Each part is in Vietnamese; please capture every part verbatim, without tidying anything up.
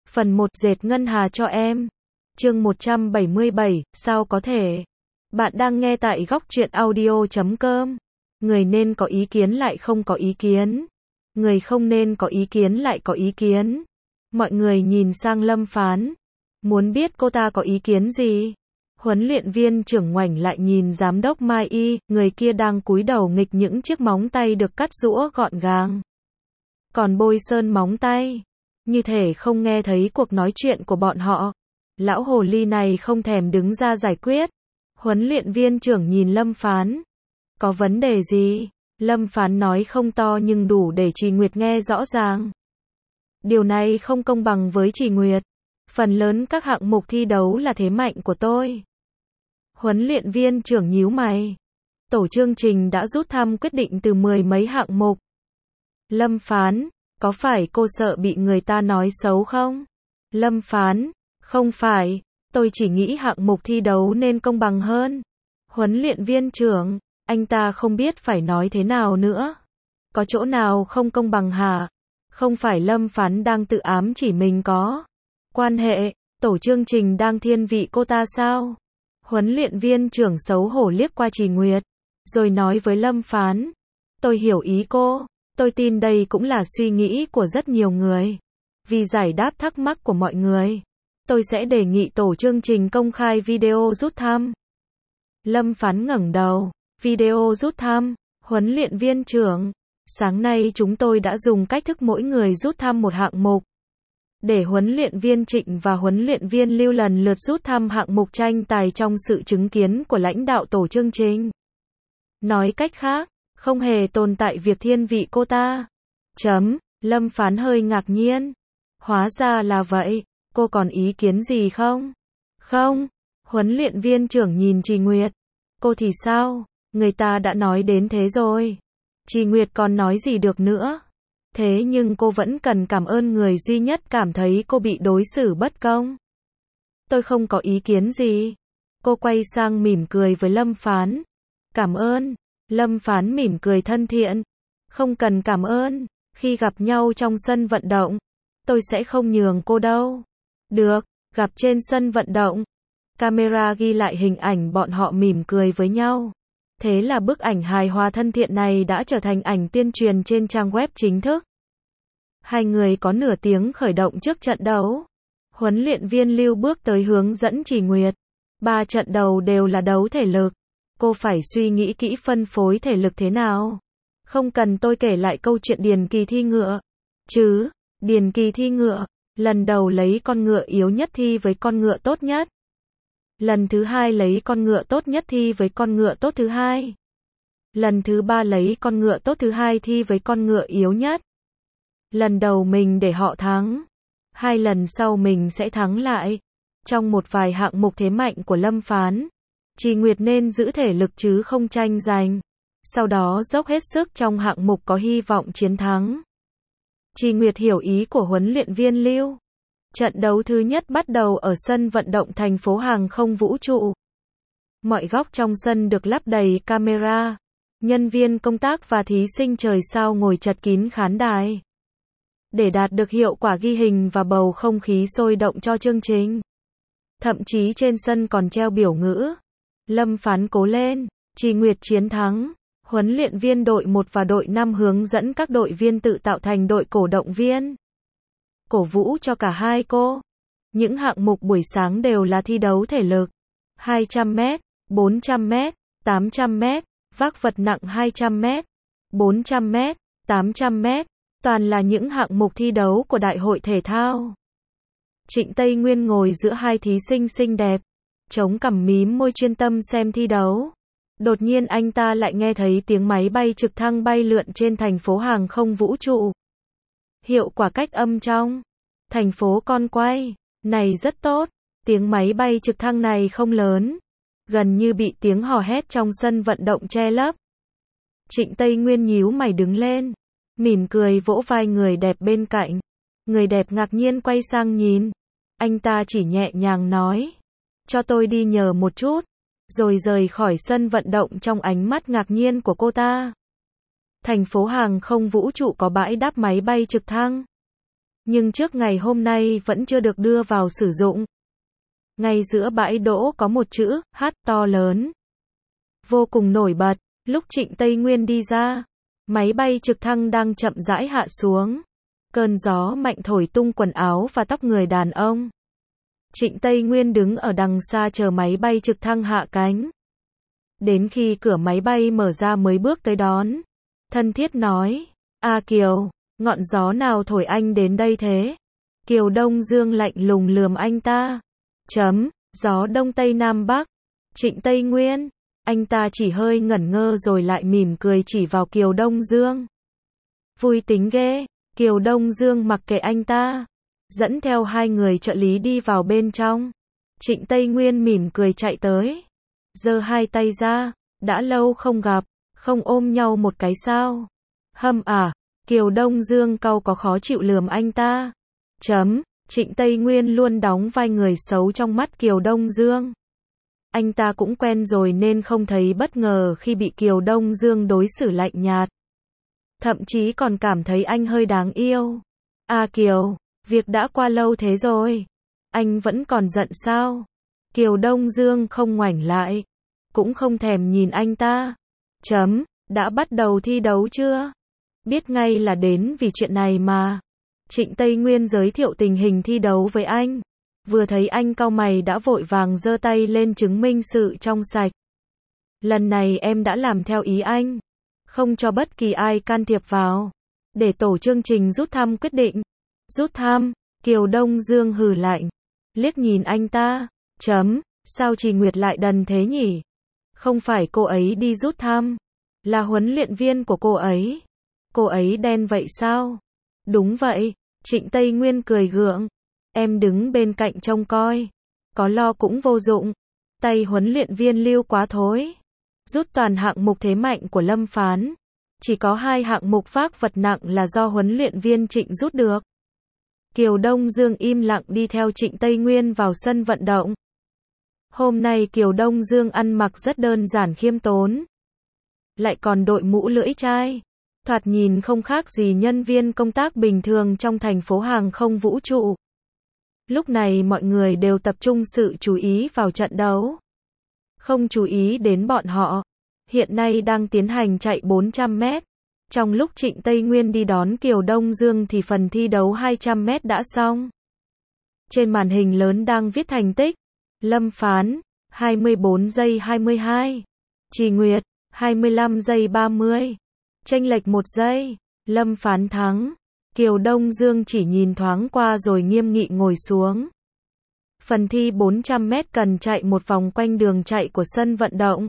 Phần một dệt ngân hà cho em. Chương một trăm bảy mươi bảy, sao có thể? Bạn đang nghe tại góc truyện audio chấm com. Người nên có ý kiến lại không có ý kiến. Người không nên có ý kiến lại có ý kiến. Mọi người nhìn sang Lâm Phán. Muốn biết cô ta có ý kiến gì? Huấn luyện viên trưởng ngoảnh lại nhìn giám đốc Mai Y, người kia đang cúi đầu nghịch những chiếc móng tay được cắt rũa gọn gàng. Còn bôi sơn móng tay. Như thể không nghe thấy cuộc nói chuyện của bọn họ. Lão hồ ly này không thèm đứng ra giải quyết. Huấn luyện viên trưởng nhìn Lâm Phán. Có vấn đề gì? Lâm Phán nói không to nhưng đủ để Trì Nguyệt nghe rõ ràng. Điều này không công bằng với Trì Nguyệt. Phần lớn các hạng mục thi đấu là thế mạnh của tôi. Huấn luyện viên trưởng nhíu mày. Tổ chương trình đã rút thăm quyết định từ mười mấy hạng mục. Lâm Phán, có phải cô sợ bị người ta nói xấu không? Lâm Phán, không phải, tôi chỉ nghĩ hạng mục thi đấu nên công bằng hơn. Huấn luyện viên trưởng, anh ta không biết phải nói thế nào nữa. Có chỗ nào không công bằng hả? Không phải Lâm Phán đang tự ám chỉ mình có quan hệ, tổ chương trình đang thiên vị cô ta sao? Huấn luyện viên trưởng xấu hổ liếc qua Trì Nguyệt, rồi nói với Lâm Phán. Tôi hiểu ý cô, tôi tin đây cũng là suy nghĩ của rất nhiều người. Vì giải đáp thắc mắc của mọi người, tôi sẽ đề nghị tổ chương trình công khai video rút thăm. Lâm Phán ngẩng đầu, video rút thăm, huấn luyện viên trưởng. Sáng nay chúng tôi đã dùng cách thức mỗi người rút thăm một hạng mục. Để huấn luyện viên Trịnh và huấn luyện viên Lưu lần lượt rút thăm hạng mục tranh tài trong sự chứng kiến của lãnh đạo tổ chương trình. Nói cách khác, không hề tồn tại việc thiên vị cô ta. Chấm, Lâm Phán hơi ngạc nhiên. Hóa ra là vậy, cô còn ý kiến gì không? Không, huấn luyện viên trưởng nhìn Trì Nguyệt. Cô thì sao? Người ta đã nói đến thế rồi. Trì Nguyệt còn nói gì được nữa? Thế nhưng cô vẫn cần cảm ơn người duy nhất cảm thấy cô bị đối xử bất công. Tôi không có ý kiến gì. Cô quay sang mỉm cười với Lâm Phán. Cảm ơn. Lâm Phán mỉm cười thân thiện. Không cần cảm ơn. Khi gặp nhau trong sân vận động, tôi sẽ không nhường cô đâu. Được, gặp trên sân vận động. Camera ghi lại hình ảnh bọn họ mỉm cười với nhau. Thế là bức ảnh hài hòa thân thiện này đã trở thành ảnh tuyên truyền trên trang web chính thức. Hai người có nửa tiếng khởi động trước trận đấu. Huấn luyện viên Lưu bước tới hướng dẫn Trì Nguyệt. Ba trận đầu đều là đấu thể lực. Cô phải suy nghĩ kỹ phân phối thể lực thế nào. Không cần tôi kể lại câu chuyện điền kỳ thi ngựa. Chứ, điền kỳ thi ngựa, lần đầu lấy con ngựa yếu nhất thi với con ngựa tốt nhất. Lần thứ hai lấy con ngựa tốt nhất thi với con ngựa tốt thứ hai. Lần thứ ba lấy con ngựa tốt thứ hai thi với con ngựa yếu nhất. Lần đầu mình để họ thắng. Hai lần sau mình sẽ thắng lại. Trong một vài hạng mục thế mạnh của Lâm Phán, Trì Nguyệt nên giữ thể lực chứ không tranh giành. Sau đó dốc hết sức trong hạng mục có hy vọng chiến thắng. Trì Nguyệt hiểu ý của huấn luyện viên Lưu. Trận đấu thứ nhất bắt đầu ở sân vận động thành phố hàng không vũ trụ. Mọi góc trong sân được lắp đầy camera. Nhân viên công tác và thí sinh trời sao ngồi chật kín khán đài. Để đạt được hiệu quả ghi hình và bầu không khí sôi động cho chương trình. Thậm chí trên sân còn treo biểu ngữ. Lâm Phán cố lên, Trì Nguyệt chiến thắng. Huấn luyện viên đội một và đội năm hướng dẫn các đội viên tự tạo thành đội cổ động viên. Cổ vũ cho cả hai cô. Những hạng mục buổi sáng đều là thi đấu thể lực. hai trăm mét, bốn trăm mét, tám trăm mét, vác vật nặng hai trăm mét, bốn trăm mét, tám trăm mét. Toàn là những hạng mục thi đấu của đại hội thể thao. Trịnh Tây Nguyên ngồi giữa hai thí sinh xinh đẹp. Chống cằm mím môi chuyên tâm xem thi đấu. Đột nhiên anh ta lại nghe thấy tiếng máy bay trực thăng bay lượn trên thành phố hàng không vũ trụ. Hiệu quả cách âm trong thành phố con quay này rất tốt. Tiếng máy bay trực thăng này không lớn, gần như bị tiếng hò hét trong sân vận động che lấp. Trịnh Tây Nguyên nhíu mày đứng lên, mỉm cười vỗ vai người đẹp bên cạnh. Người đẹp ngạc nhiên quay sang nhìn. Anh ta chỉ nhẹ nhàng nói, cho tôi đi nhờ một chút, rồi rời khỏi sân vận động trong ánh mắt ngạc nhiên của cô ta. Thành phố hàng không vũ trụ có bãi đáp máy bay trực thăng. nhưng trước ngày hôm nay vẫn chưa được đưa vào sử dụng. Ngay giữa bãi đỗ có một chữ H to lớn, vô cùng nổi bật. Lúc Trịnh Tây Nguyên đi ra, máy bay trực thăng đang chậm rãi hạ xuống. Cơn gió mạnh thổi tung quần áo và tóc người đàn ông. Trịnh Tây Nguyên đứng ở đằng xa chờ máy bay trực thăng hạ cánh. Đến khi cửa máy bay mở ra mới bước tới đón. Thân thiết nói, A Kiều, ngọn gió nào thổi anh đến đây thế? Kiều Đông Dương lạnh lùng lườm anh ta. Chấm, gió đông tây nam bắc. Trịnh Tây Nguyên, anh ta chỉ hơi ngẩn ngơ rồi lại mỉm cười chỉ vào Kiều Đông Dương. Vui tính ghê. Kiều Đông Dương mặc kệ anh ta, dẫn theo hai người trợ lý đi vào bên trong. Trịnh Tây Nguyên mỉm cười chạy tới, giơ hai tay ra, đã lâu không gặp, không ôm nhau một cái sao? Hâm à, Kiều Đông Dương cau có khó chịu lườm anh ta. Chấm, Trịnh Tây Nguyên luôn đóng vai người xấu trong mắt Kiều Đông Dương. Anh ta cũng quen rồi nên không thấy bất ngờ khi bị Kiều Đông Dương đối xử lạnh nhạt. Thậm chí còn cảm thấy anh hơi đáng yêu. A Kiều, việc đã qua lâu thế rồi. Anh vẫn còn giận sao? Kiều Đông Dương không ngoảnh lại, cũng không thèm nhìn anh ta. Chấm, đã bắt đầu thi đấu chưa? Biết ngay là đến vì chuyện này mà. Trịnh Tây Nguyên giới thiệu tình hình thi đấu với anh. Vừa thấy anh cau mày đã vội vàng giơ tay lên chứng minh sự trong sạch. Lần này em đã làm theo ý anh, không cho bất kỳ ai can thiệp vào. Để tổ chương trình rút thăm quyết định. Rút thăm, Kiều Đông Dương hừ lạnh, liếc nhìn anh ta. Chấm, sao Trì Nguyệt lại đần thế nhỉ? Không phải cô ấy đi rút thăm, là huấn luyện viên của cô ấy. Cô ấy đen vậy sao? Đúng vậy, Trịnh Tây Nguyên cười gượng. Em đứng bên cạnh trông coi, có lo cũng vô dụng. Tay huấn luyện viên Lưu quá thối. Rút toàn hạng mục thế mạnh của Lâm Phán. Chỉ có hai hạng mục vác vật nặng là do huấn luyện viên Trịnh rút được. Kiều Đông Dương im lặng đi theo Trịnh Tây Nguyên vào sân vận động. Hôm nay Kiều Đông Dương ăn mặc rất đơn giản khiêm tốn. Lại còn đội mũ lưỡi chai. Thoạt nhìn không khác gì nhân viên công tác bình thường trong thành phố hàng không vũ trụ. Lúc này mọi người đều tập trung sự chú ý vào trận đấu. Không chú ý đến bọn họ. Hiện nay đang tiến hành chạy bốn trăm mét. Trong lúc Trịnh Tây Nguyên đi đón Kiều Đông Dương thì phần thi đấu hai trăm mét đã xong. Trên màn hình lớn đang viết thành tích. Lâm Phán, hai mươi bốn giây hai mươi hai. Trì Nguyệt, hai mươi lăm giây ba mươi. Chênh lệch một giây. Lâm Phán thắng. Kiều Đông Dương chỉ nhìn thoáng qua rồi nghiêm nghị ngồi xuống. Phần thi bốn trăm mét cần chạy một vòng quanh đường chạy của sân vận động.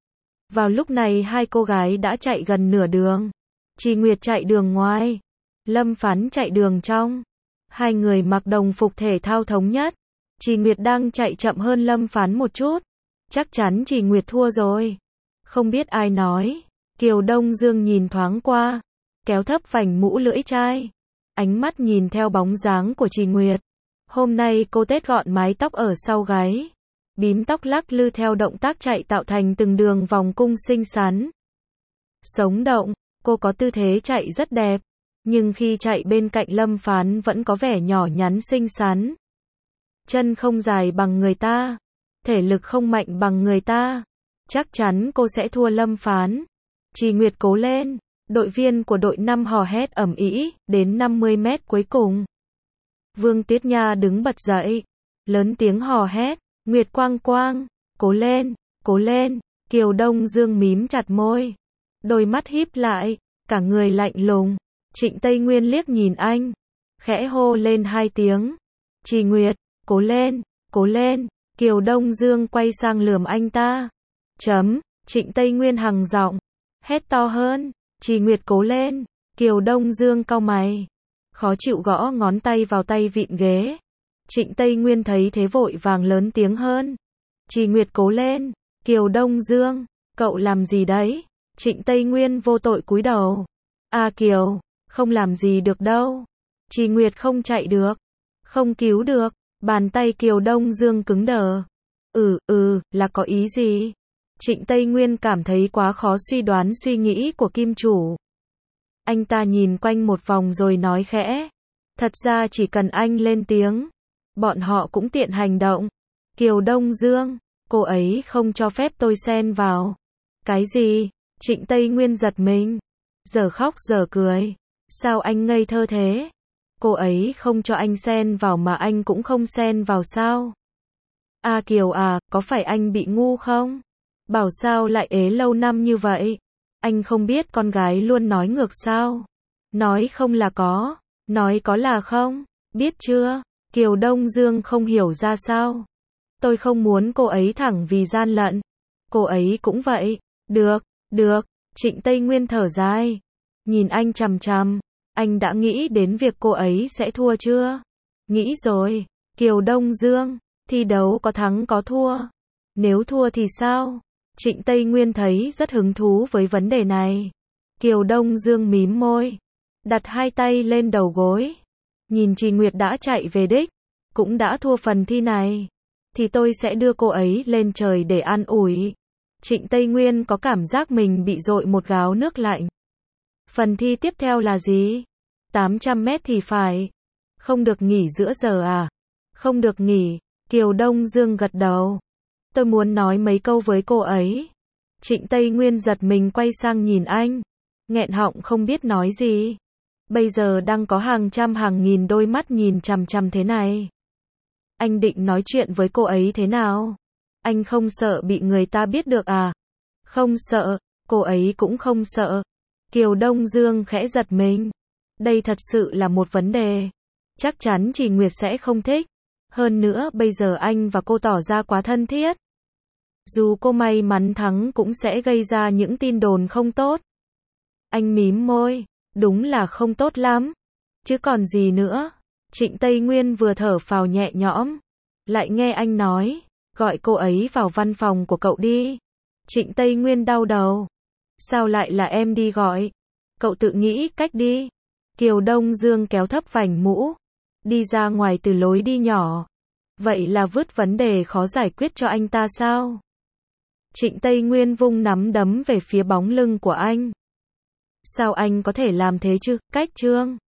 Vào lúc này hai cô gái đã chạy gần nửa đường. Trì Nguyệt chạy đường ngoài, Lâm Phán chạy đường trong. Hai người mặc đồng phục thể thao thống nhất. Trì Nguyệt đang chạy chậm hơn Lâm Phán một chút. Chắc chắn Trì Nguyệt thua rồi. Không biết ai nói. Kiều Đông Dương nhìn thoáng qua, kéo thấp vành mũ lưỡi chai. Ánh mắt nhìn theo bóng dáng của Trì Nguyệt. Hôm nay cô tết gọn mái tóc ở sau gáy. Bím tóc lắc lư theo động tác chạy tạo thành từng đường vòng cung xinh xắn. Sống động, cô có tư thế chạy rất đẹp. Nhưng khi chạy bên cạnh Lâm Phán vẫn có vẻ nhỏ nhắn xinh xắn. Chân không dài bằng người ta. Thể lực không mạnh bằng người ta. Chắc chắn cô sẽ thua Lâm Phán. Trì Nguyệt cố lên. Đội viên của đội năm hò hét ầm ĩ, đến năm mươi mét cuối cùng. Vương Tiết Nha đứng bật dậy, lớn tiếng hò hét, Nguyệt Quang Quang, cố lên, cố lên. Kiều Đông Dương mím chặt môi, đôi mắt híp lại, cả người lạnh lùng. Trịnh Tây Nguyên liếc nhìn anh, khẽ hô lên hai tiếng. Trì Nguyệt, cố lên, cố lên. Kiều Đông Dương quay sang lườm anh ta. Chấm, Trịnh Tây Nguyên hằng giọng, hét to hơn. Trì Nguyệt cố lên. Kiều Đông Dương cau mày, khó chịu gõ ngón tay vào tay vịn ghế. Trịnh Tây Nguyên thấy thế vội vàng lớn tiếng hơn. Trì Nguyệt cố lên. Kiều Đông Dương, cậu làm gì đấy? Trịnh Tây Nguyên vô tội cúi đầu. A Kiều, không làm gì được đâu. Trì Nguyệt không chạy được, không cứu được. Bàn tay Kiều Đông Dương cứng đờ. Ừ, ừ, là có ý gì? Trịnh Tây Nguyên cảm thấy quá khó suy đoán suy nghĩ của kim chủ. Anh ta nhìn quanh một vòng rồi nói khẽ. Thật ra chỉ cần anh lên tiếng, bọn họ cũng tiện hành động. Kiều Đông Dương, cô ấy không cho phép tôi xen vào. Cái gì? Trịnh Tây Nguyên giật mình. Giờ khóc giờ cười. Sao anh ngây thơ thế? Cô ấy không cho anh xen vào mà anh cũng không xen vào sao? A Kiều à, có phải anh bị ngu không? Bảo sao lại ế lâu năm như vậy? Anh không biết con gái luôn nói ngược sao? Nói không là có, nói có là không, biết chưa? Kiều Đông Dương không hiểu ra sao. Tôi không muốn cô ấy thẳng vì gian lận. Cô ấy cũng vậy. Được, được, Trịnh Tây Nguyên thở dài. Nhìn anh chằm chằm. Anh đã nghĩ đến việc cô ấy sẽ thua chưa? Nghĩ rồi. Kiều Đông Dương, thi đấu có thắng có thua. Nếu thua thì sao? Trịnh Tây Nguyên thấy rất hứng thú với vấn đề này. Kiều Đông Dương mím môi, đặt hai tay lên đầu gối. Nhìn Trì Nguyệt đã chạy về đích, cũng đã thua phần thi này, thì tôi sẽ đưa cô ấy lên trời để an ủi. Trịnh Tây Nguyên có cảm giác mình bị dội một gáo nước lạnh. Phần thi tiếp theo là gì? tám trăm mét thì phải. Không được nghỉ giữa giờ à? Không được nghỉ. Kiều Đông Dương gật đầu. Tôi muốn nói mấy câu với cô ấy. Trịnh Tây Nguyên giật mình quay sang nhìn anh. Nghẹn họng không biết nói gì. Bây giờ đang có hàng trăm hàng nghìn đôi mắt nhìn chằm chằm thế này. Anh định nói chuyện với cô ấy thế nào? Anh không sợ bị người ta biết được à? Không sợ, cô ấy cũng không sợ. Kiều Đông Dương khẽ giật mình. Đây thật sự là một vấn đề. Chắc chắn Trì Nguyệt sẽ không thích. Hơn nữa bây giờ anh và cô tỏ ra quá thân thiết. Dù cô may mắn thắng cũng sẽ gây ra những tin đồn không tốt. Anh mím môi. Đúng là không tốt lắm. Chứ còn gì nữa. Trịnh Tây Nguyên vừa thở phào nhẹ nhõm. Lại nghe anh nói. Gọi cô ấy vào văn phòng của cậu đi. Trịnh Tây Nguyên đau đầu. Sao lại là em đi gọi? Cậu tự nghĩ cách đi. Kiều Đông Dương kéo thấp vành mũ. Đi ra ngoài từ lối đi nhỏ. Vậy là vứt vấn đề khó giải quyết cho anh ta sao? Trịnh Tây Nguyên vung nắm đấm về phía bóng lưng của anh. Sao anh có thể làm thế chứ? Cách Trương